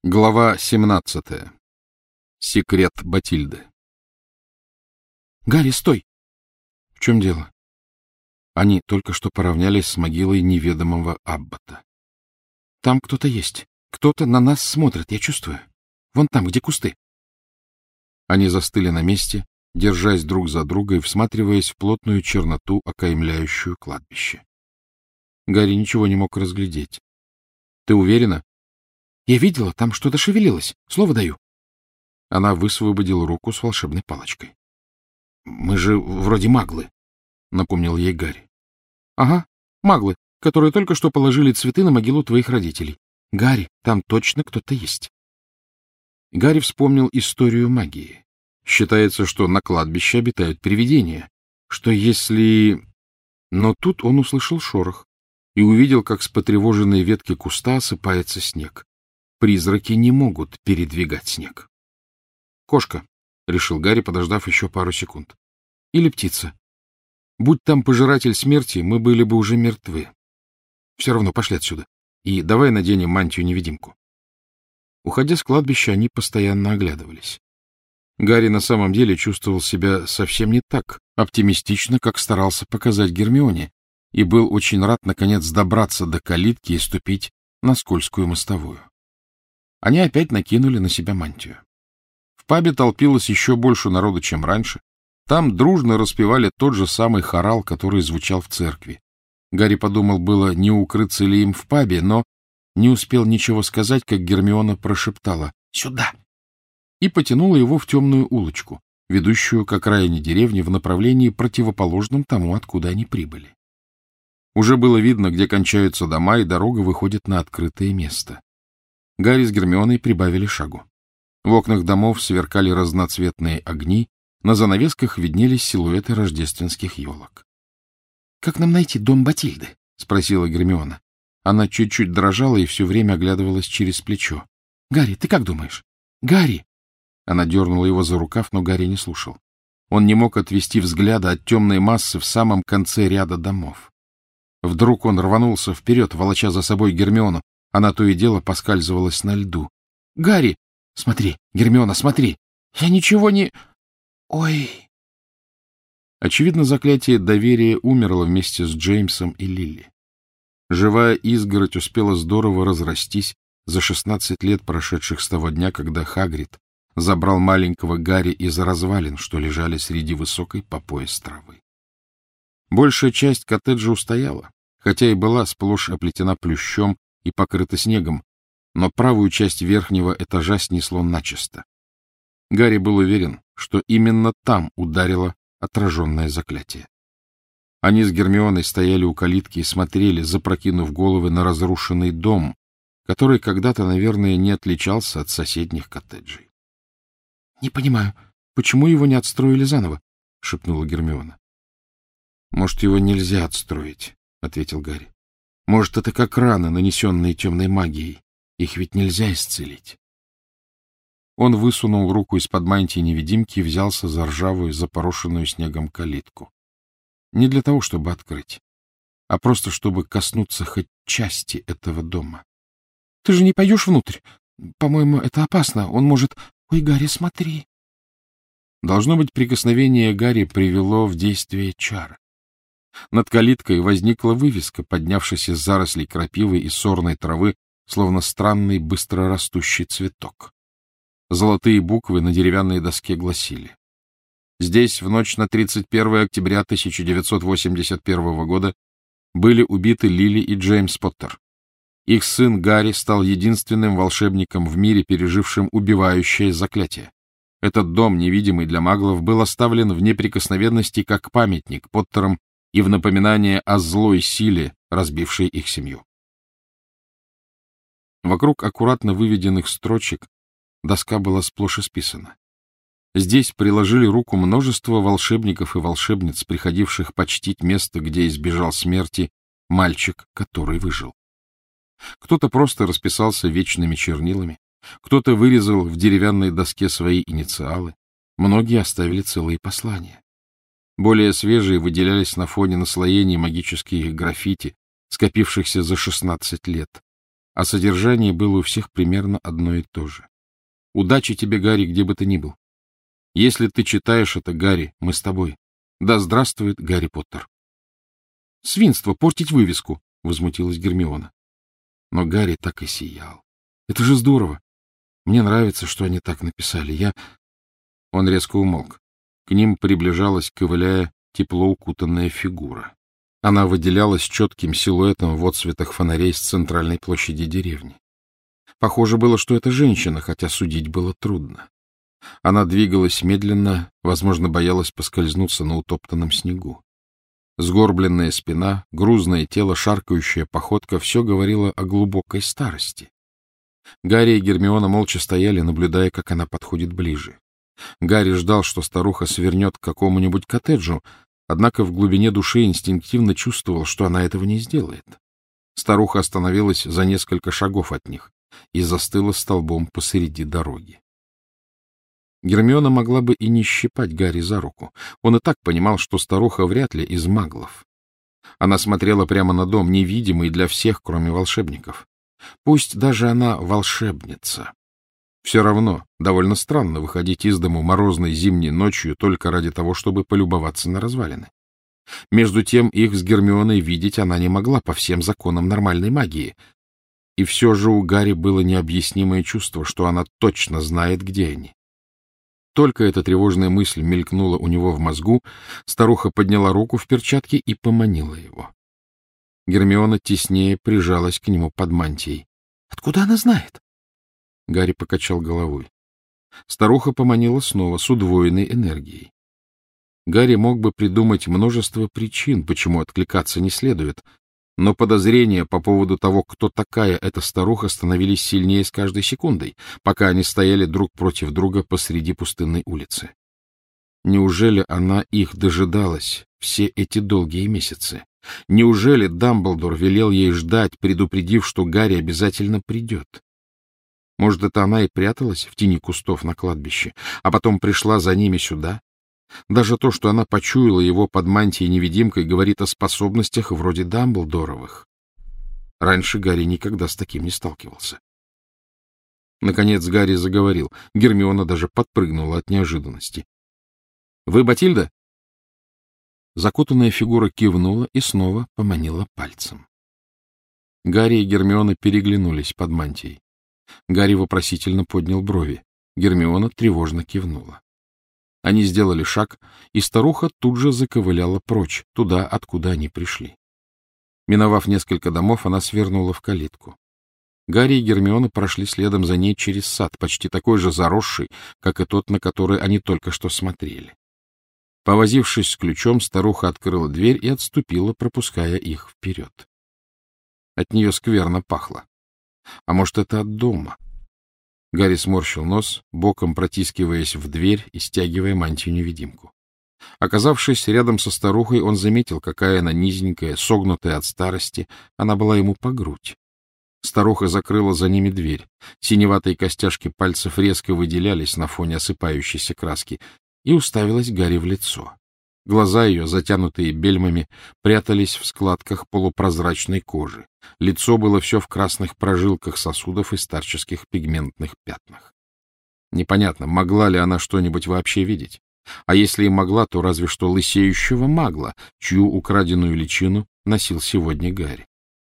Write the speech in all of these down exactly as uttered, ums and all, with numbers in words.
Глава семнадцатая. Секрет Батильды. Гарри, стой! В чем дело? Они только что поравнялись с могилой неведомого аббата. Там кто-то есть. Кто-то на нас смотрит, я чувствую. Вон там, где кусты. Они застыли на месте, держась друг за друга и всматриваясь в плотную черноту, окаймляющую кладбище. Гарри ничего не мог разглядеть. — Ты уверена? — Я видела, там что-то шевелилось. Слово даю. Она высвободила руку с волшебной палочкой. — Мы же вроде маглы, — напомнил ей Гарри. — Ага, маглы, которые только что положили цветы на могилу твоих родителей. Гарри, там точно кто-то есть. Гарри вспомнил историю магии. Считается, что на кладбище обитают привидения. Что если... Но тут он услышал шорох и увидел, как с потревоженной ветки куста осыпается снег. Призраки не могут передвигать снег. «Кошка», — решил Гарри, подождав еще пару секунд. «Или птица. Будь там пожиратель смерти, мы были бы уже мертвы. Все равно пошли отсюда. И давай наденем мантию-невидимку». Уходя с кладбища, они постоянно оглядывались. Гарри на самом деле чувствовал себя совсем не так оптимистично, как старался показать Гермионе, и был очень рад, наконец, добраться до калитки и ступить на скользкую мостовую. Они опять накинули на себя мантию. В пабе толпилось еще больше народу, чем раньше. Там дружно распевали тот же самый хорал, который звучал в церкви. Гарри подумал, было не укрыться ли им в пабе, но не успел ничего сказать, как Гермиона прошептала «Сюда!» и потянула его в темную улочку, ведущую к окраине деревни в направлении, противоположном тому, откуда они прибыли. Уже было видно, где кончаются дома, и дорога выходит на открытое место. Гарри с Гермионой прибавили шагу. В окнах домов сверкали разноцветные огни, на занавесках виднелись силуэты рождественских елок. — Как нам найти дом Батильды? — спросила Гермиона. Она чуть-чуть дрожала и все время оглядывалась через плечо. — Гарри, ты как думаешь? Гарри! Она дернула его за рукав, но Гарри не слушал. Он не мог отвести взгляда от темной массы в самом конце ряда домов. Вдруг он рванулся вперед, волоча за собой Гермиону. Она то и дело поскальзывалась на льду. — Гарри! Смотри, Гермиона, смотри! Я ничего не... Ой! Очевидно, заклятие доверия умерло вместе с Джеймсом и Лилли. Живая изгородь успела здорово разрастись за шестнадцать лет, прошедших с того дня, когда Хагрид забрал маленького Гарри из развалин, что лежали среди высокой по пояс травы. Большая часть коттеджа устояла, хотя и была сплошь оплетена плющом и покрыта снегом, но правую часть верхнего этажа снесло начисто. Гарри был уверен, что именно там ударило отраженное заклятие. Они с Гермионой стояли у калитки и смотрели, запрокинув головы на разрушенный дом, который когда-то, наверное, не отличался от соседних коттеджей. — Не понимаю, почему его не отстроили заново? — шепнула Гермиона. — Может, его нельзя отстроить, — ответил Гарри. — Может, это как раны, нанесенные темной магией. Их ведь нельзя исцелить. Он высунул руку из-под мантии невидимки и взялся за ржавую, запорошенную снегом калитку. Не для того, чтобы открыть, а просто чтобы коснуться хоть части этого дома. — Ты же не пойдешь внутрь? По-моему, это опасно. Он может... Ой, Гарри, смотри. Должно быть, прикосновение Гарри привело в действие чар. Над калиткой возникла вывеска, поднявшись из зарослей крапивы и сорной травы, словно странный быстрорастущий цветок. Золотые буквы на деревянной доске гласили: «Здесь в ночь на тридцать первое октября тысяча девятьсот восемьдесят первого года были убиты Лили и Джеймс Поттер. Их сын Гарри стал единственным волшебником в мире, пережившим убивающее заклятие. Этот дом, невидимый для маглов, был оставлен в неприкосновенности как памятник Поттерам и в напоминание о злой силе, разбившей их семью». Вокруг аккуратно выведенных строчек доска была сплошь исписана. Здесь приложили руку множество волшебников и волшебниц, приходивших почтить место, где избежал смерти мальчик, который выжил. Кто-то просто расписался вечными чернилами, кто-то вырезал в деревянной доске свои инициалы, многие оставили целые послания. Более свежие выделялись на фоне наслоений магических граффити, скопившихся за шестнадцать лет. а содержание было у всех примерно одно и то же. Удачи тебе, Гарри, где бы ты ни был. Если ты читаешь это, Гарри, мы с тобой. Да здравствует Гарри Поттер. — Свинство, портить вывеску! — возмутилась Гермиона. Но Гарри так и сиял. — Это же здорово! Мне нравится, что они так написали. Я... Он резко умолк. К ним приближалась, ковыляя, тепло укутанная фигура. Она выделялась четким силуэтом в отсветах фонарей с центральной площади деревни. Похоже было, что это женщина, хотя судить было трудно. Она двигалась медленно, возможно, боялась поскользнуться на утоптанном снегу. Сгорбленная спина, грузное тело, шаркающая походка — все говорило о глубокой старости. Гарри и Гермиона молча стояли, наблюдая, как она подходит ближе. Гарри ждал, что старуха свернет к какому-нибудь коттеджу, однако в глубине души инстинктивно чувствовал, что она этого не сделает. Старуха остановилась за несколько шагов от них и застыла столбом посреди дороги. Гермиона могла бы и не щипать Гарри за руку. Он и так понимал, что старуха вряд ли из маглов. Она смотрела прямо на дом, невидимый для всех, кроме волшебников. Пусть даже она волшебница. Все равно довольно странно выходить из дому морозной зимней ночью только ради того, чтобы полюбоваться на развалины. Между тем их с Гермионой видеть она не могла по всем законам нормальной магии. И все же у Гарри было необъяснимое чувство, что она точно знает, где они. Только эта тревожная мысль мелькнула у него в мозгу, старуха подняла руку в перчатке и поманила его. Гермиона теснее прижалась к нему под мантией. — Откуда она знает? Гарри покачал головой. Старуха поманила снова, с удвоенной энергией. Гарри мог бы придумать множество причин, почему откликаться не следует, но подозрения по поводу того, кто такая эта старуха, становились сильнее с каждой секундой, пока они стояли друг против друга посреди пустынной улицы. Неужели она их дожидалась все эти долгие месяцы? Неужели Дамблдор велел ей ждать, предупредив, что Гарри обязательно придет? Может, это она и пряталась в тени кустов на кладбище, а потом пришла за ними сюда? Даже то, что она почуяла его под мантией-невидимкой, говорит о способностях вроде Дамблдоровых. Раньше Гарри никогда с таким не сталкивался. Наконец Гарри заговорил. Гермиона даже подпрыгнула от неожиданности. — Вы Батильда? Закутанная фигура кивнула и снова поманила пальцем. Гарри и Гермиона переглянулись под мантией. Гарри вопросительно поднял брови. Гермиона тревожно кивнула. Они сделали шаг, и старуха тут же заковыляла прочь, туда, откуда они пришли. Миновав несколько домов, она свернула в калитку. Гарри и Гермиона прошли следом за ней через сад, почти такой же заросший, как и тот, на который они только что смотрели. Повозившись с ключом, старуха открыла дверь и отступила, пропуская их вперед. От нее скверно пахло. А может, это от дома? Гарри сморщил нос, боком протискиваясь в дверь и стягивая мантию-невидимку. Оказавшись рядом со старухой, он заметил, какая она низенькая, согнутая от старости. Она была ему по грудь. Старуха закрыла за ними дверь. Синеватые костяшки пальцев резко выделялись на фоне осыпающейся краски и уставилась Гарри в лицо. Глаза ее, затянутые бельмами, прятались в складках полупрозрачной кожи. Лицо было все в красных прожилках сосудов и старческих пигментных пятнах. Непонятно, могла ли она что-нибудь вообще видеть. А если и могла, то разве что лысеющего магла, чью украденную личину носил сегодня Гарри.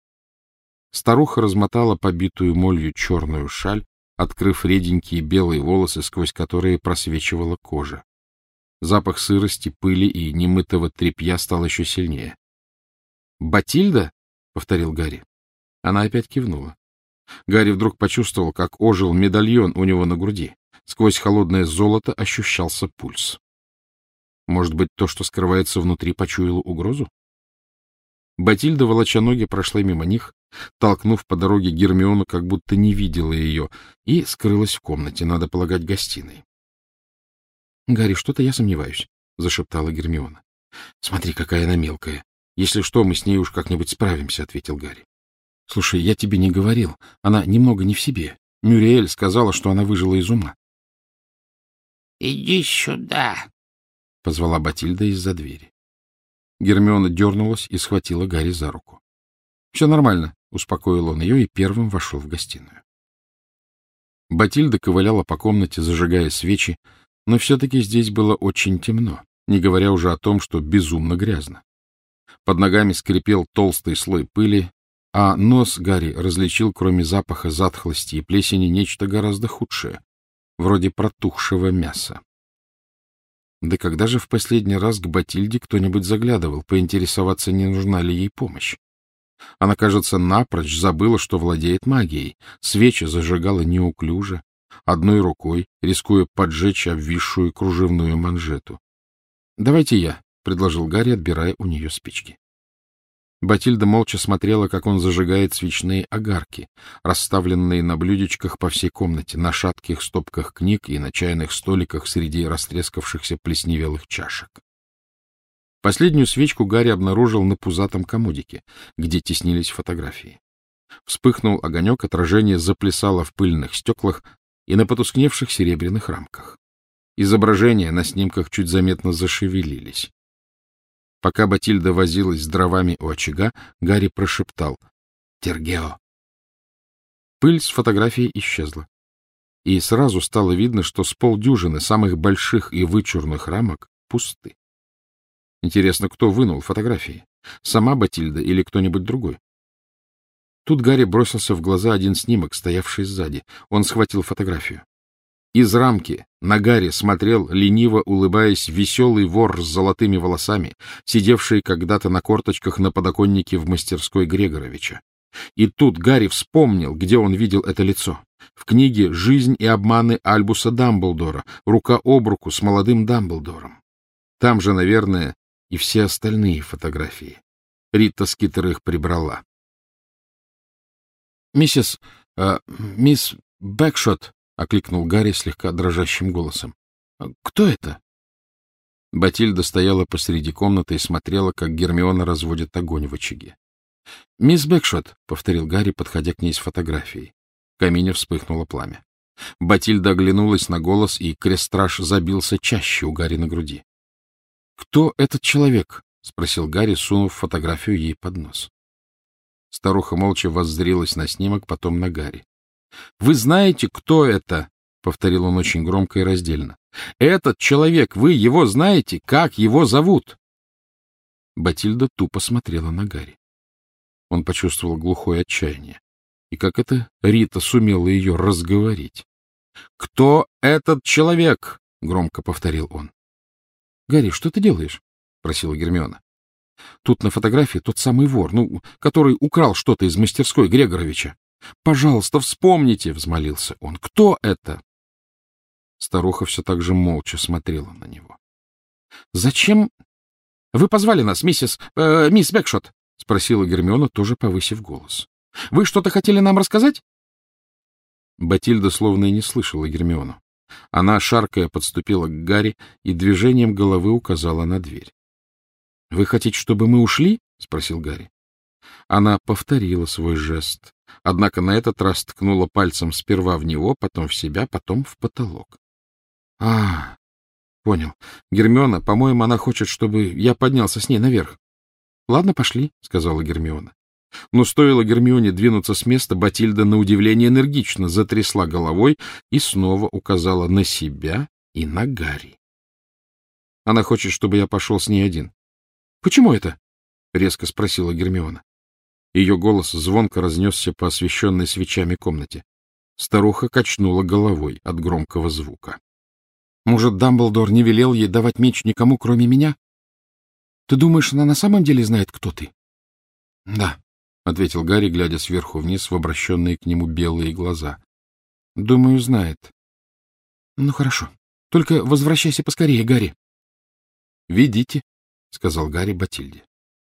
Старуха размотала побитую молью черную шаль, открыв реденькие белые волосы, сквозь которые просвечивала кожа. Запах сырости, пыли и немытого тряпья стал еще сильнее. — Батильда? — повторил Гарри. Она опять кивнула. Гарри вдруг почувствовал, как ожил медальон у него на груди. Сквозь холодное золото ощущался пульс. Может быть, то, что скрывается внутри, почуяло угрозу? Батильда, волоча ноги, прошла мимо них, толкнув по дороге Гермиону, как будто не видела ее, и скрылась в комнате, надо полагать, гостиной. — Гарри, что-то я сомневаюсь, — зашептала Гермиона. — Смотри, какая она мелкая. Если что, мы с ней уж как-нибудь справимся, — ответил Гарри. — Слушай, я тебе не говорил. Она немного не в себе. Мюриэль сказала, что она выжила из ума. — Иди сюда, — позвала Батильда из-за двери. Гермиона дернулась и схватила Гарри за руку. — Все нормально, успокоил он ее и первым вошел в гостиную. Батильда ковыляла по комнате, зажигая свечи, но все-таки здесь было очень темно, не говоря уже о том, что безумно грязно. Под ногами скрипел толстый слой пыли, а нос Гарри различил, кроме запаха затхлости и плесени, нечто гораздо худшее, вроде протухшего мяса. Да когда же в последний раз к Батильде кто-нибудь заглядывал, поинтересоваться, не нужна ли ей помощь? Она, кажется, напрочь забыла, что владеет магией. Свечи зажигала неуклюже, одной рукой, рискуя поджечь обвисшую кружевную манжету. — Давайте я, — предложил Гарри, отбирая у нее спички. Батильда молча смотрела, как он зажигает свечные огарки, расставленные на блюдечках по всей комнате, на шатких стопках книг и на чайных столиках среди растрескавшихся плесневелых чашек. Последнюю свечку Гарри обнаружил на пузатом комодике, где теснились фотографии. Вспыхнул огонек, отражение заплясало в пыльных стеклах и на потускневших серебряных рамках. Изображения на снимках чуть заметно зашевелились. Пока Батильда возилась с дровами у очага, Гарри прошептал «Тергео». Пыль с фотографии исчезла, и сразу стало видно, что с полдюжины самых больших и вычурных рамок пусты. Интересно, кто вынул фотографии? Сама Батильда или кто-нибудь другой? Тут Гарри бросился в глаза один снимок, стоявший сзади. Он схватил фотографию. Из рамки на Гарри смотрел, лениво улыбаясь, веселый вор с золотыми волосами, сидевший когда-то на корточках на подоконнике в мастерской Грегоровича. И тут Гарри вспомнил, где он видел это лицо. В книге «Жизнь и обманы Альбуса Дамблдора», рука об руку с молодым Дамблдором. Там же, наверное, и все остальные фотографии. Рита Скитер их прибрала. — Миссис... Э, мисс Бэкшот, — окликнул Гарри слегка дрожащим голосом. — Кто это? Батильда стояла посреди комнаты и смотрела, как Гермиона разводит огонь в очаге. — Мисс Бэкшот, — повторил Гарри, подходя к ней с фотографией. В камине вспыхнуло пламя. Батильда оглянулась на голос, и крестраж забился чаще у Гарри на груди. — Кто этот человек? — спросил Гарри, сунув фотографию ей под нос. Старуха молча воззрилась на снимок, потом на Гарри. — Вы знаете, кто это? — повторил он очень громко и раздельно. — Этот человек, вы его знаете? Как его зовут? Батильда тупо смотрела на Гарри. Он почувствовал глухое отчаяние. И как это Рита сумела ее разговорить? — Кто этот человек? — громко повторил он. — Гарри, что ты делаешь? — просила Гермиона. — Тут на фотографии тот самый вор, ну, который украл что-то из мастерской Грегоровича. — Пожалуйста, вспомните, — взмолился он. — Кто это? Старуха все так же молча смотрела на него. — Зачем вы позвали нас, миссис... Э, мисс Бэкшот? — спросила Гермиона, тоже повысив голос. — Вы что-то хотели нам рассказать? Батильда словно и не слышала Гермиону. Она, шаркая, подступила к Гарри и движением головы указала на дверь. — Вы хотите, чтобы мы ушли? — спросил Гарри. Она повторила свой жест, однако на этот раз ткнула пальцем сперва в него, потом в себя, потом в потолок. — А, понял. Гермиона, по-моему, она хочет, чтобы я поднялся с ней наверх. — Ладно, пошли, — сказала Гермиона. Но стоило Гермионе двинуться с места, Батильда на удивление энергично затрясла головой и снова указала на себя и на Гарри. — Она хочет, чтобы я пошел с ней один. — Почему это? — резко спросила Гермиона. Ее голос звонко разнесся по освещенной свечами комнате. Старуха качнула головой от громкого звука. — Может, Дамблдор не велел ей давать меч никому, кроме меня? Ты думаешь, она на самом деле знает, кто ты? — Да, — ответил Гарри, глядя сверху вниз в обращенные к нему белые глаза. — Думаю, знает. — Ну, хорошо. Только возвращайся поскорее, Гарри. — Ведите, — сказал Гарри Батильде.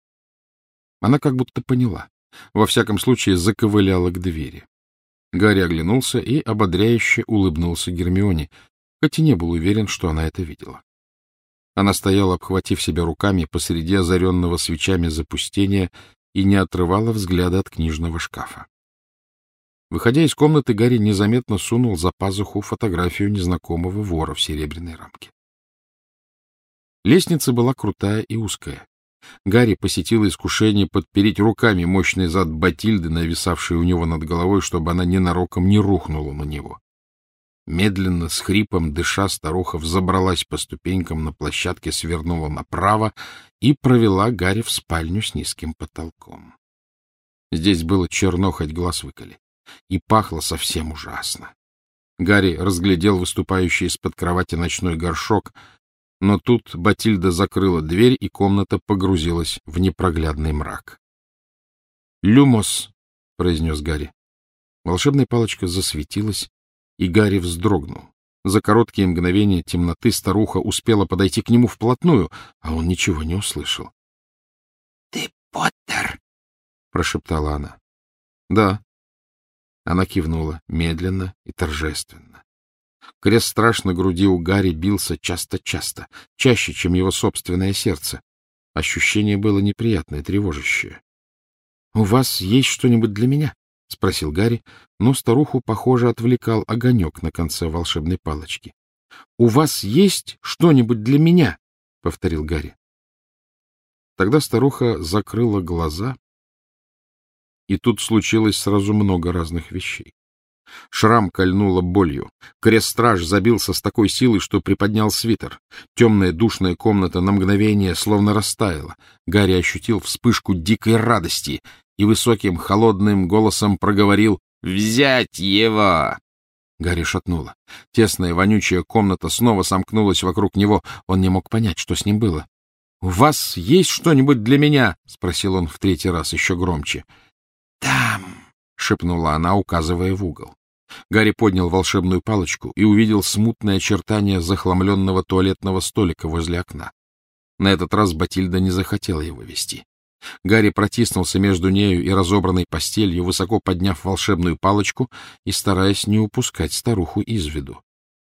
Она как будто поняла. Во всяком случае, заковыляла к двери. Гарри оглянулся и ободряюще улыбнулся Гермионе, хоть и не был уверен, что она это видела. Она стояла, обхватив себя руками посреди озаренного свечами запустения, и не отрывала взгляда от книжного шкафа. Выходя из комнаты, Гарри незаметно сунул за пазуху фотографию незнакомого вора в серебряной рамке. Лестница была крутая и узкая, Гарри посетило искушение подпереть руками мощный зад Батильды, нависавший у него над головой, чтобы она ненароком не рухнула на него. Медленно, с хрипом дыша, старуха взобралась по ступенькам на площадке, свернула направо и провела Гарри в спальню с низким потолком. Здесь было черно, хоть глаз выколи, и пахло совсем ужасно. Гарри разглядел выступающий из-под кровати ночной горшок, но тут Батильда закрыла дверь, и комната погрузилась в непроглядный мрак. «Люмос!» — произнес Гарри. Волшебная палочка засветилась, и Гарри вздрогнул. За короткие мгновения темноты старуха успела подойти к нему вплотную, а он ничего не услышал. — Ты Поттер? — прошептала она. — Да. Она кивнула медленно и торжественно. Крест страж на груди у Гарри бился часто-часто, чаще, чем его собственное сердце. Ощущение было неприятное, тревожащее. — У вас есть что-нибудь для меня? — спросил Гарри, но старуху, похоже, отвлекал огонек на конце волшебной палочки. — У вас есть что-нибудь для меня? — повторил Гарри. Тогда старуха закрыла глаза, и тут случилось сразу много разных вещей. Шрам кольнуло болью. Крест-страж забился с такой силой, что приподнял свитер. Темная душная комната на мгновение словно растаяла. Гарри ощутил вспышку дикой радости и высоким холодным голосом проговорил: «Взять его!» Гарри шатнуло. Тесная вонючая комната снова сомкнулась вокруг него. Он не мог понять, что с ним было. — У вас есть что-нибудь для меня? — спросил он в третий раз, еще громче. — Там! — шепнула она, указывая в угол. Гарри поднял волшебную палочку и увидел смутные очертания захламленного туалетного столика возле окна. На этот раз Батильда не захотела его вести. Гарри протиснулся между нею и разобранной постелью, высоко подняв волшебную палочку и стараясь не упускать старуху из виду.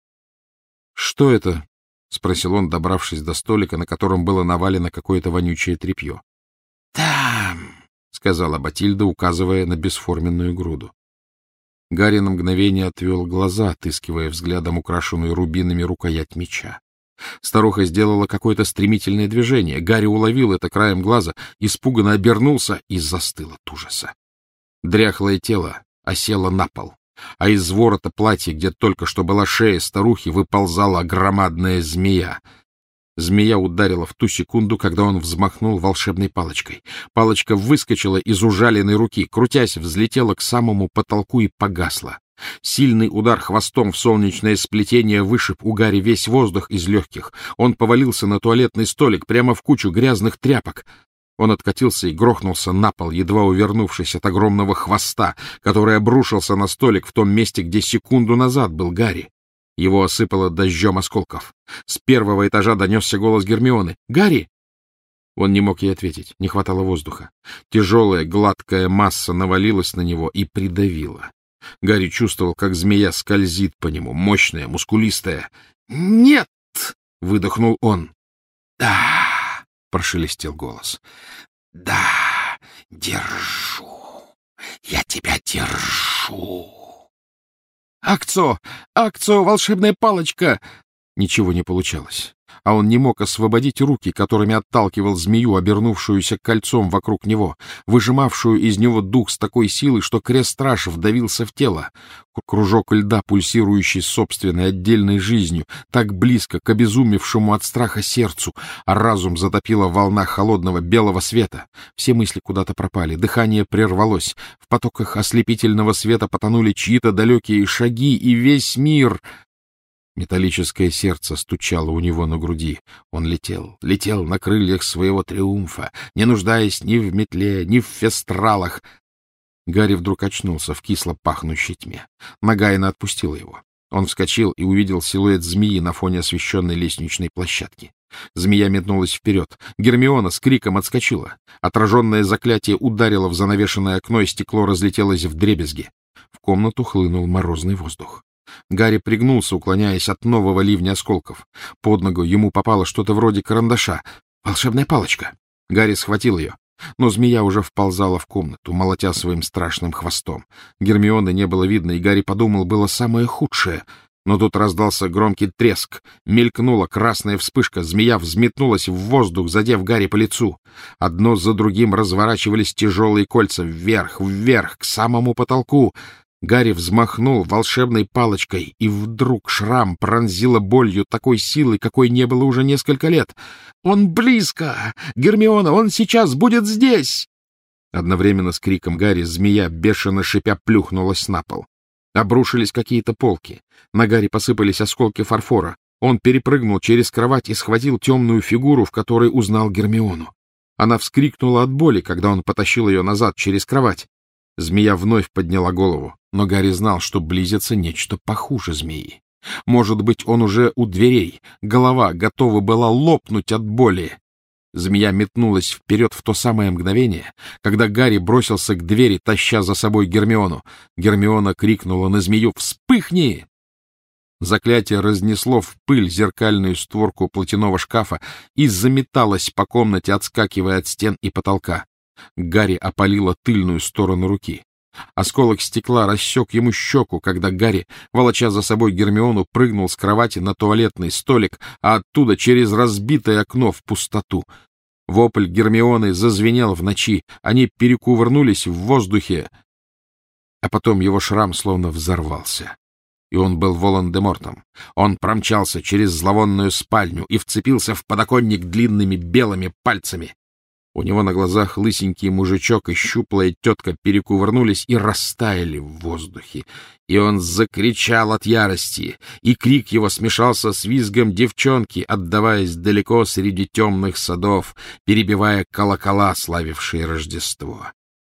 — Что это? — спросил он, добравшись до столика, на котором было навалено какое-то вонючее тряпье. — Там! — сказала Батильда, указывая на бесформенную груду. Гарри на мгновение отвел глаза, отыскивая взглядом украшенную рубинами рукоять меча. Старуха сделала какое-то стремительное движение. Гарри уловил это краем глаза, испуганно обернулся и застыл от ужаса. Дряхлое тело осело на пол, а из ворота платья, где только что была шея старухи, выползала громадная змея. Змея ударила в ту секунду, когда он взмахнул волшебной палочкой. Палочка выскочила из ужаленной руки, крутясь, взлетела к самому потолку и погасла. Сильный удар хвостом в солнечное сплетение вышиб у Гарри весь воздух из легких. Он повалился на туалетный столик прямо в кучу грязных тряпок. Он откатился и грохнулся на пол, едва увернувшись от огромного хвоста, который обрушился на столик в том месте, где секунду назад был Гарри. Его осыпало дождем осколков. С первого этажа донесся голос Гермионы. «Гарри!» Он не мог ей ответить, не хватало воздуха. Тяжелая, гладкая масса навалилась на него и придавила. Гарри чувствовал, как змея скользит по нему, мощная, мускулистая. «Нет!» — выдохнул он. «Да!» — прошелестел голос. «Да, держу! Я тебя держу!» «Акцо! Акцо! Волшебная палочка!» Ничего не получалось, а он не мог освободить руки, которыми отталкивал змею, обернувшуюся кольцом вокруг него, выжимавшую из него дух с такой силой, что крест-страж вдавился в тело. Кружок льда, пульсирующий собственной отдельной жизнью, так близко к обезумевшему от страха сердцу, а разум затопила волна холодного белого света. Все мысли куда-то пропали, дыхание прервалось, в потоках ослепительного света потонули чьи-то далекие шаги, и весь мир... Металлическое сердце стучало у него на груди. Он летел, летел на крыльях своего триумфа, не нуждаясь ни в метле, ни в фестралах. Гарри вдруг очнулся в кисло пахнущей тьме. Нагайна отпустила его. Он вскочил и увидел силуэт змеи на фоне освещенной лестничной площадки. Змея метнулась вперед. Гермиона с криком отскочила. Отраженное заклятие ударило в занавешенное окно, и стекло разлетелось вдребезги. В комнату хлынул морозный воздух. Гарри пригнулся, уклоняясь от нового ливня осколков. Под ногу ему попало что-то вроде карандаша. Волшебная палочка. Гарри схватил ее, но змея уже вползала в комнату, молотя своим страшным хвостом. Гермионы не было видно, и Гарри подумал, было самое худшее. Но тут раздался громкий треск, мелькнула красная вспышка, змея взметнулась в воздух, задев Гарри по лицу. Одно за другим разворачивались тяжелые кольца вверх, вверх, к самому потолку. Гарри взмахнул волшебной палочкой, и вдруг шрам пронзило болью такой силой, какой не было уже несколько лет. «Он близко! Гермиона, он сейчас будет здесь!» Одновременно с криком Гарри змея, бешено шипя, плюхнулась на пол. Обрушились какие-то полки. На Гарри посыпались осколки фарфора. Он перепрыгнул через кровать и схватил темную фигуру, в которой узнал Гермиону. Она вскрикнула от боли, когда он потащил ее назад через кровать. Змея вновь подняла голову, но Гарри знал, что близится нечто похуже змеи. Может быть, он уже у дверей. Голова готова была лопнуть от боли. Змея метнулась вперед в то самое мгновение, когда Гарри бросился к двери, таща за собой Гермиону. Гермиона крикнула на змею: «Вспыхни!» Заклятие разнесло в пыль зеркальную створку платяного шкафа и заметалось по комнате, отскакивая от стен и потолка. Гарри опалило тыльную сторону руки. Осколок стекла рассек ему щеку, когда Гарри, волоча за собой Гермиону, прыгнул с кровати на туалетный столик, а оттуда через разбитое окно в пустоту. Вопль Гермионы зазвенел в ночи, они перекувырнулись в воздухе, а потом его шрам словно взорвался. И он был Волан-де-Мортом. Он промчался через зловонную спальню и вцепился в подоконник длинными белыми пальцами. У него на глазах лысенький мужичок и щуплая тетка перекувырнулись и растаяли в воздухе. И он закричал от ярости, и крик его смешался с визгом девчонки, отдаваясь далеко среди темных садов, перебивая колокола, славившие Рождество.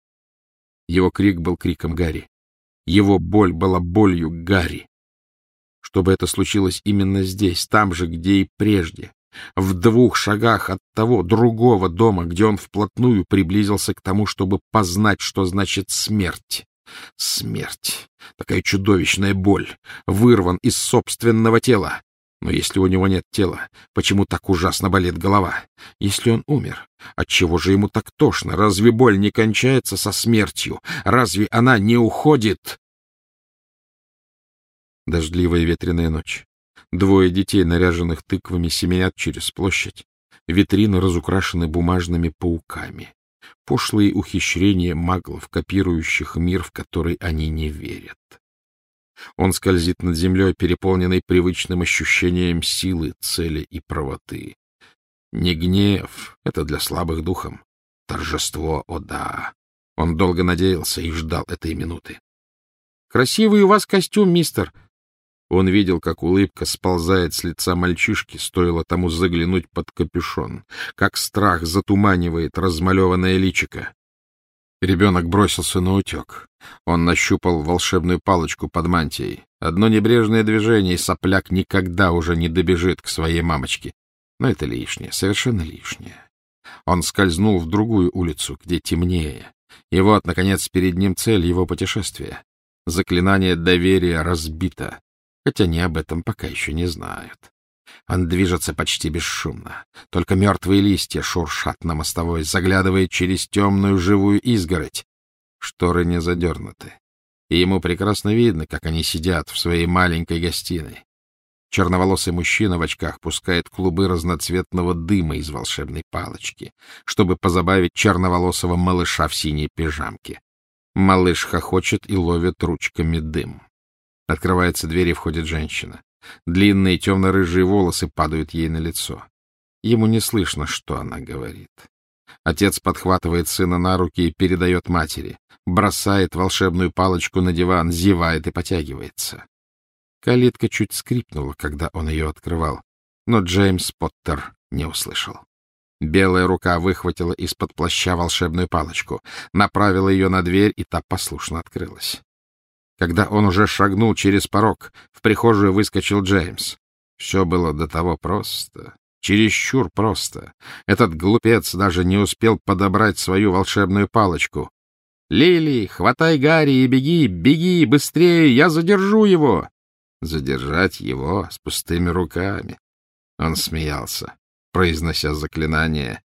Его крик был криком Гарри. Его боль была болью Гарри. Чтобы это случилось именно здесь, там же, где и прежде, в двух шагах от того другого дома, где он вплотную приблизился к тому, чтобы познать, что значит смерть. Смерть. Такая чудовищная боль. Вырван из собственного тела. Но если у него нет тела, почему так ужасно болит голова? Если он умер, отчего же ему так тошно? Разве боль не кончается со смертью? Разве она не уходит? Дождливая ветреная ночь. Двое детей, наряженных тыквами, семенят через площадь. Витрины разукрашены бумажными пауками. Пошлые ухищрения маглов, копирующих мир, в который они не верят. Он скользит над землей, переполненный привычным ощущением силы, цели и правоты. Не гнев — это для слабых духом. Торжество, о да! Он долго надеялся и ждал этой минуты. — Красивый у вас костюм, мистер! Он видел, как улыбка сползает с лица мальчишки, стоило тому заглянуть под капюшон, как страх затуманивает размалеванное личико. Ребенок бросился наутек. Он нащупал волшебную палочку под мантией. Одно небрежное движение, и сопляк никогда уже не добежит к своей мамочке. Но это лишнее, совершенно лишнее. Он скользнул в другую улицу, где темнее. И вот, наконец, перед ним цель его путешествия. Заклинание доверия разбито. Хотя они об этом пока еще не знают. Он движется почти бесшумно. Только мертвые листья шуршат на мостовой, заглядывает через темную живую изгородь. Шторы не задернуты. И ему прекрасно видно, как они сидят в своей маленькой гостиной. Черноволосый мужчина в очках пускает клубы разноцветного дыма из волшебной палочки, чтобы позабавить черноволосого малыша в синей пижамке. Малыш хохочет и ловит ручками дым. Открывается дверь, и входит женщина. Длинные темно-рыжие волосы падают ей на лицо. Ему не слышно, что она говорит. Отец подхватывает сына на руки и передает матери, бросает волшебную палочку на диван, зевает и потягивается. Калитка чуть скрипнула, когда он ее открывал, но Джеймс Поттер не услышал. Белая рука выхватила из-под плаща волшебную палочку, направила ее на дверь, и та послушно открылась. Когда он уже шагнул через порог, в прихожую выскочил Джеймс. Все было до того просто, чересчур просто. Этот глупец даже не успел подобрать свою волшебную палочку. «Лили, хватай Гарри и беги, беги, быстрее, я задержу его!» Задержать его с пустыми руками. Он смеялся, произнося заклинание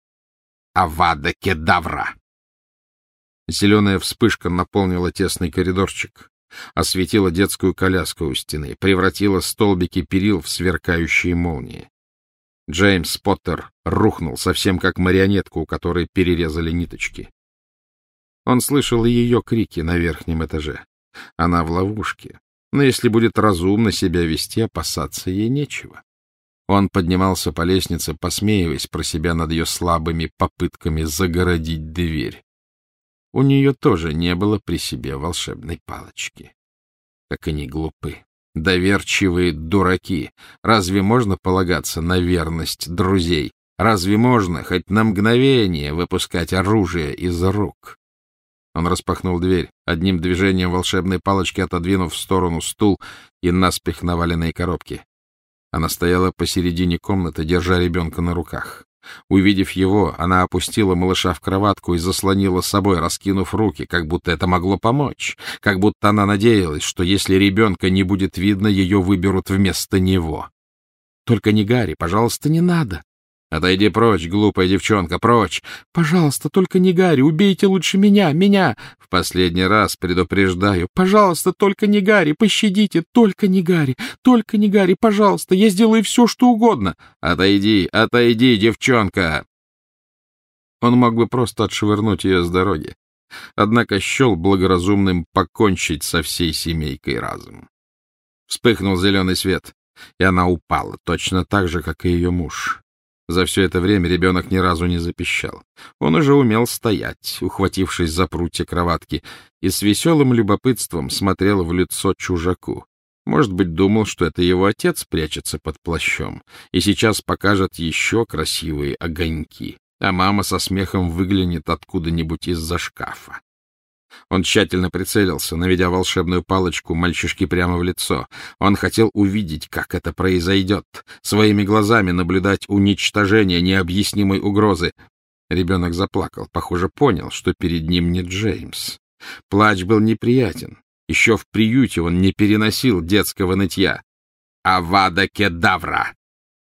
«Авада Кедавра». Зеленая вспышка наполнила тесный коридорчик. осветила детскую коляску у стены, превратила столбики перил в сверкающие молнии. Джеймс Поттер рухнул, совсем как марионетку, у которой перерезали ниточки. Он слышал ее крики на верхнем этаже. Она в ловушке, но если будет разумно себя вести, опасаться ей нечего. Он поднимался по лестнице, посмеиваясь про себя над ее слабыми попытками загородить дверь. У нее тоже не было при себе волшебной палочки. Как они глупы, доверчивые дураки. Разве можно полагаться на верность друзей? Разве можно хоть на мгновение выпускать оружие из рук? Он распахнул дверь, одним движением волшебной палочки отодвинув в сторону стул и наспех наваленные коробки. Она стояла посередине комнаты, держа ребенка на руках. Увидев его, она опустила малыша в кроватку и заслонила собой, раскинув руки, как будто это могло помочь, как будто она надеялась, что если ребенка не будет видно, ее выберут вместо него. — Только не Гарри, пожалуйста, не надо. — Отойди прочь, глупая девчонка, прочь! — Пожалуйста, только не Гарри, убейте лучше меня, меня! — В последний раз предупреждаю. — Пожалуйста, только не Гарри, пощадите, только не Гарри, только не Гарри, пожалуйста, я сделаю все, что угодно. — Отойди, отойди, девчонка! Он мог бы просто отшвырнуть ее с дороги, однако счел благоразумным покончить со всей семейкой разом. Вспыхнул зеленый свет, и она упала, точно так же, как и ее муж. За все это время ребенок ни разу не запищал. Он уже умел стоять, ухватившись за прутья кроватки, и с веселым любопытством смотрел в лицо чужаку. Может быть, думал, что это его отец прячется под плащом и сейчас покажет еще красивые огоньки, а мама со смехом выглянет откуда-нибудь из-за шкафа. Он тщательно прицелился, наведя волшебную палочку мальчишке прямо в лицо. Он хотел увидеть, как это произойдет, своими глазами наблюдать уничтожение необъяснимой угрозы. Ребенок заплакал, похоже, понял, что перед ним не Джеймс. Плач был неприятен. Еще в приюте он не переносил детского нытья. «Авада кедавра!»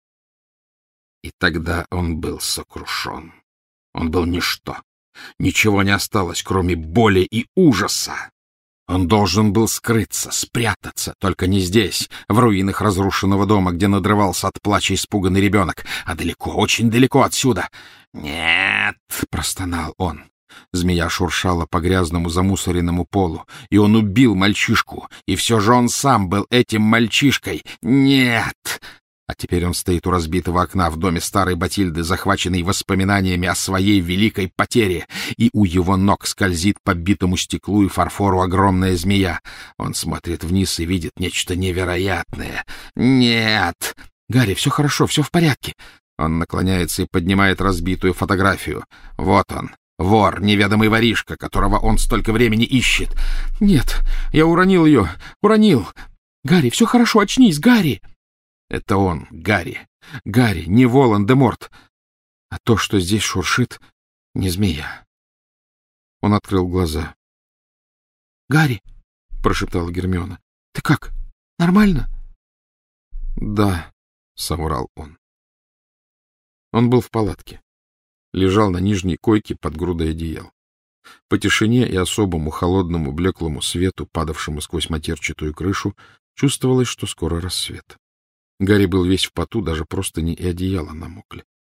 И тогда он был сокрушен. Он был ничто. Ничего не осталось, кроме боли и ужаса. Он должен был скрыться, спрятаться, только не здесь, в руинах разрушенного дома, где надрывался от плача испуганный ребенок, а далеко, очень далеко отсюда. «Нет!» — простонал он. Змея шуршала по грязному замусоренному полу, и он убил мальчишку, и все же он сам был этим мальчишкой. «Нет!» А теперь он стоит у разбитого окна в доме старой Батильды, захваченный воспоминаниями о своей великой потере, и у его ног скользит по битому стеклу и фарфору огромная змея. Он смотрит вниз и видит нечто невероятное. «Нет!» «Гарри, все хорошо, все в порядке!» Он наклоняется и поднимает разбитую фотографию. Вот он, вор, неведомый воришка, которого он столько времени ищет. «Нет, я уронил ее, уронил! Гарри, все хорошо, очнись, Гарри!» Это он, Гарри. Гарри, не Волан-де-Морт. А то, что здесь шуршит, не змея. Он открыл глаза. — Гарри, — прошептала Гермиона, — ты как? Нормально? — Да, — соврал он. Он был в палатке. Лежал на нижней койке под грудой одеял. По тишине и особому холодному блеклому свету, падавшему сквозь матерчатую крышу, чувствовалось, что скоро рассвет. Гарри был весь в поту, даже простыни и одеяло намокли.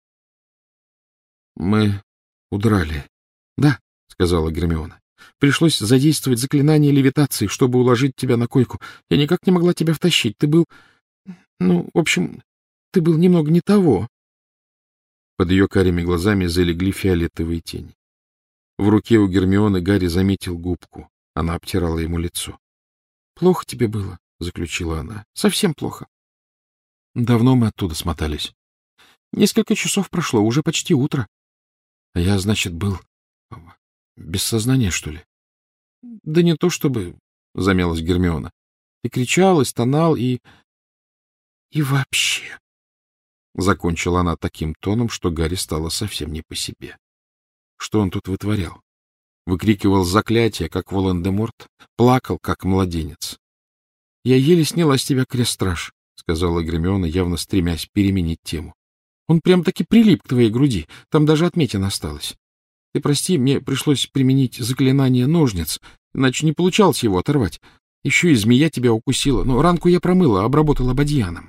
— Мы удрали. — Да, — сказала Гермиона. — Пришлось задействовать заклинание левитации, чтобы уложить тебя на койку. Я никак не могла тебя втащить. Ты был... Ну, в общем, ты был немного не того. Под ее карими глазами залегли фиолетовые тени. В руке у Гермионы Гарри заметил губку. Она обтирала ему лицо. — Плохо тебе было, — заключила она. — Совсем плохо. Давно мы оттуда смотались. Несколько часов прошло, уже почти утро. А я, значит, был без сознания, что ли? Да не то чтобы, — замялась Гермиона. Ты кричал и стонал, и... И вообще... Закончила она таким тоном, что Гарри стало совсем не по себе. Что он тут вытворял? Выкрикивал заклятия, как Волан-де-Морт, плакал, как младенец. Я еле сняла с тебя крест-страж, — сказала Гермиона, явно стремясь переменить тему. — Он прям-таки прилип к твоей груди, там даже отметин осталось. Ты прости, мне пришлось применить заклинание ножниц, иначе не получалось его оторвать. Еще и змея тебя укусила. Но ранку я промыла, обработала бадьяном.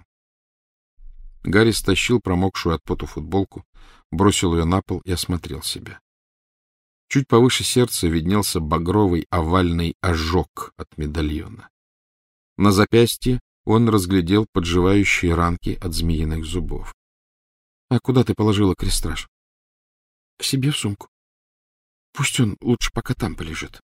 Гарри стащил промокшую от пота футболку, бросил ее на пол и осмотрел себя. Чуть повыше сердца виднелся багровый овальный ожог от медальона. На запястье он разглядел подживающие ранки от змеиных зубов. — А куда ты положила крестраж? — К себе в сумку. Пусть он лучше пока там полежит.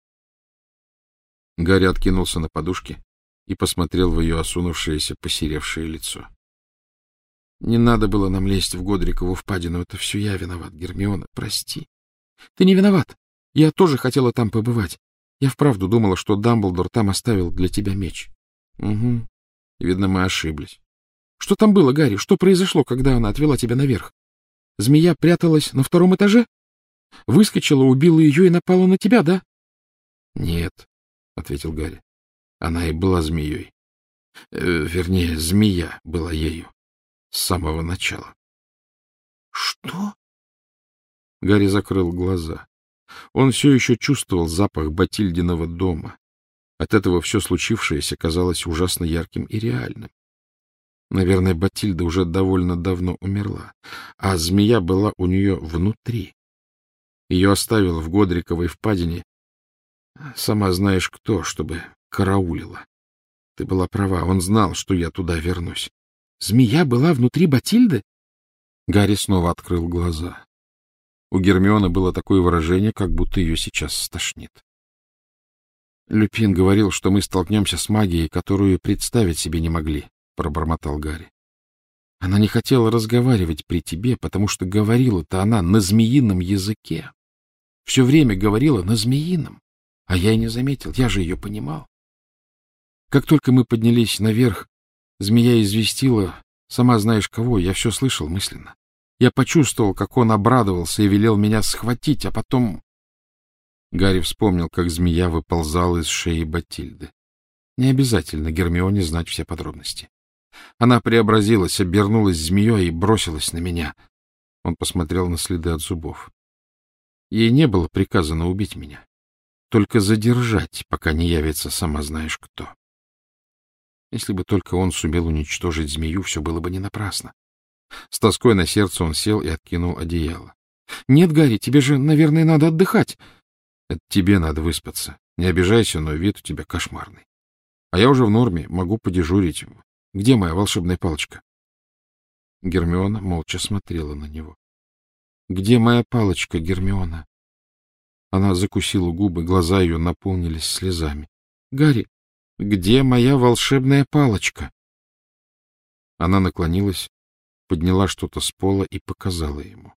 Гарри откинулся на подушке и посмотрел в ее осунувшееся, посеревшее лицо. — Не надо было нам лезть в Годрикову впадину. Это все я виноват, Гермиона. Прости. — Ты не виноват. Я тоже хотела там побывать. Я вправду думала, что Дамблдор там оставил для тебя меч. — Угу. Видно, мы ошиблись. — Что там было, Гарри? Что произошло, когда она отвела тебя наверх? Змея пряталась на втором этаже? Выскочила, убила ее и напала на тебя, да? — Нет, — ответил Гарри. — Она и была змеей. Э, вернее, змея была ею. С самого начала. — Что? Гарри закрыл глаза. Он все еще чувствовал запах Батильдиного дома. От этого все случившееся казалось ужасно ярким и реальным. Наверное, Батильда уже довольно давно умерла, а змея была у нее внутри. Ее оставил в Годриковой впадине, сама знаешь кто, чтобы караулила. Ты была права, он знал, что я туда вернусь. Змея была внутри Батильды? Гарри снова открыл глаза. У Гермионы было такое выражение, как будто ее сейчас стошнит. Люпин говорил, что мы столкнемся с магией, которую представить себе не могли, — пробормотал Гарри. Она не хотела разговаривать при тебе, потому что говорила-то она на змеином языке. Все время говорила на змеином, а я и не заметил, я же ее понимал. Как только мы поднялись наверх, змея известила, сама знаешь кого, я все слышал мысленно. Я почувствовал, как он обрадовался и велел меня схватить, а потом... Гарри вспомнил, как змея выползала из шеи Батильды. Не обязательно Гермионе знать все подробности. Она преобразилась, обернулась змеей и бросилась на меня. Он посмотрел на следы от зубов. Ей не было приказано убить меня, только задержать, пока не явится сама знаешь кто. Если бы только он сумел уничтожить змею, все было бы не напрасно. С тоской на сердце он сел и откинул одеяло. — Нет, Гарри, тебе же, наверное, надо отдыхать. — Это тебе надо выспаться. Не обижайся, но вид у тебя кошмарный. А я уже в норме, могу подежурить. Где моя волшебная палочка? Гермиона молча смотрела на него. — Где моя палочка, Гермиона? Она закусила губы, глаза ее наполнились слезами. — Гарри, где моя волшебная палочка? Она наклонилась, подняла что-то с пола и показала ему.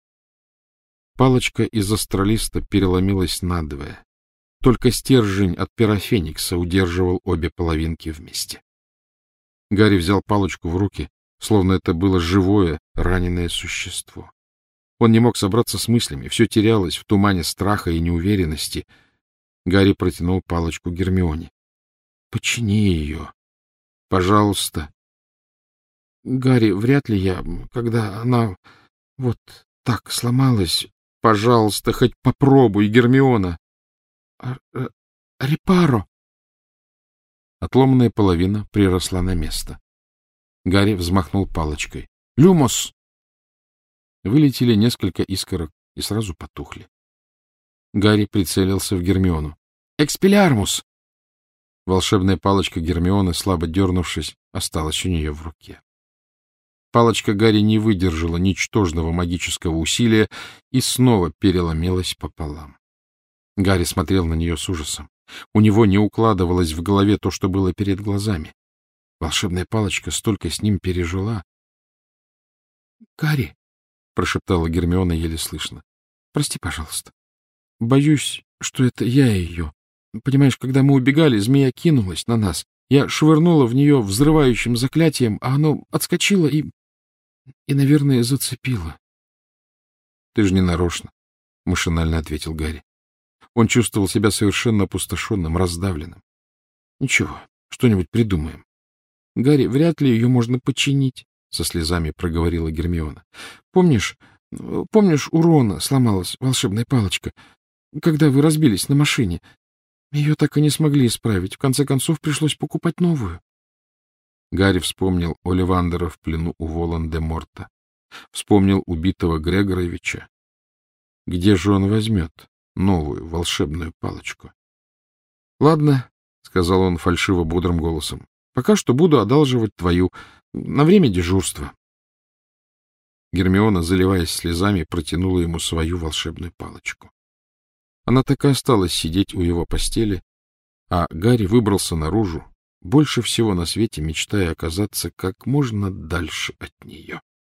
Палочка из астролиста переломилась надвое. Только стержень от пера Феникса удерживал обе половинки вместе. Гарри взял палочку в руки, словно это было живое, раненое существо. Он не мог собраться с мыслями, все терялось в тумане страха и неуверенности. Гарри протянул палочку Гермионе. — Почини ее. Пожалуйста. — Гарри, вряд ли я, когда она вот так сломалась... Пожалуйста, хоть попробуй, Гермиона. — Репаро. Отломанная половина приросла на место. Гарри взмахнул палочкой. — Люмос! Вылетели несколько искорок и сразу потухли. Гарри прицелился в Гермиону. — Экспеллиармус! Волшебная палочка Гермионы, слабо дернувшись, осталась у нее в руке. Палочка Гарри не выдержала ничтожного магического усилия и снова переломилась пополам. Гарри смотрел на нее с ужасом. У него не укладывалось в голове то, что было перед глазами. Волшебная палочка столько с ним пережила. — Гарри, — прошептала Гермиона еле слышно, — прости, пожалуйста. Боюсь, что это я ее. Понимаешь, когда мы убегали, змея кинулась на нас. Я швырнула в нее взрывающим заклятием, а оно отскочило и... и, наверное, зацепило. — Ты же не нарочно, — машинально ответил Гарри. Он чувствовал себя совершенно опустошенным, раздавленным. — Ничего, что-нибудь придумаем. — Гарри, вряд ли ее можно починить, — со слезами проговорила Гермиона. — Помнишь, помнишь, у Рона сломалась волшебная палочка, когда вы разбились на машине? Ее так и не смогли исправить. В конце концов, пришлось покупать новую. Гарри вспомнил Оливандера в плену у Волан-де-Морта. Вспомнил убитого Грегоровича. Где же он возьмет новую волшебную палочку? — Ладно, — сказал он фальшиво-бодрым голосом, — пока что буду одалживать твою на время дежурства. Гермиона, заливаясь слезами, протянула ему свою волшебную палочку. Она так и осталась сидеть у его постели, а Гарри выбрался наружу, больше всего на свете мечтая оказаться как можно дальше от нее.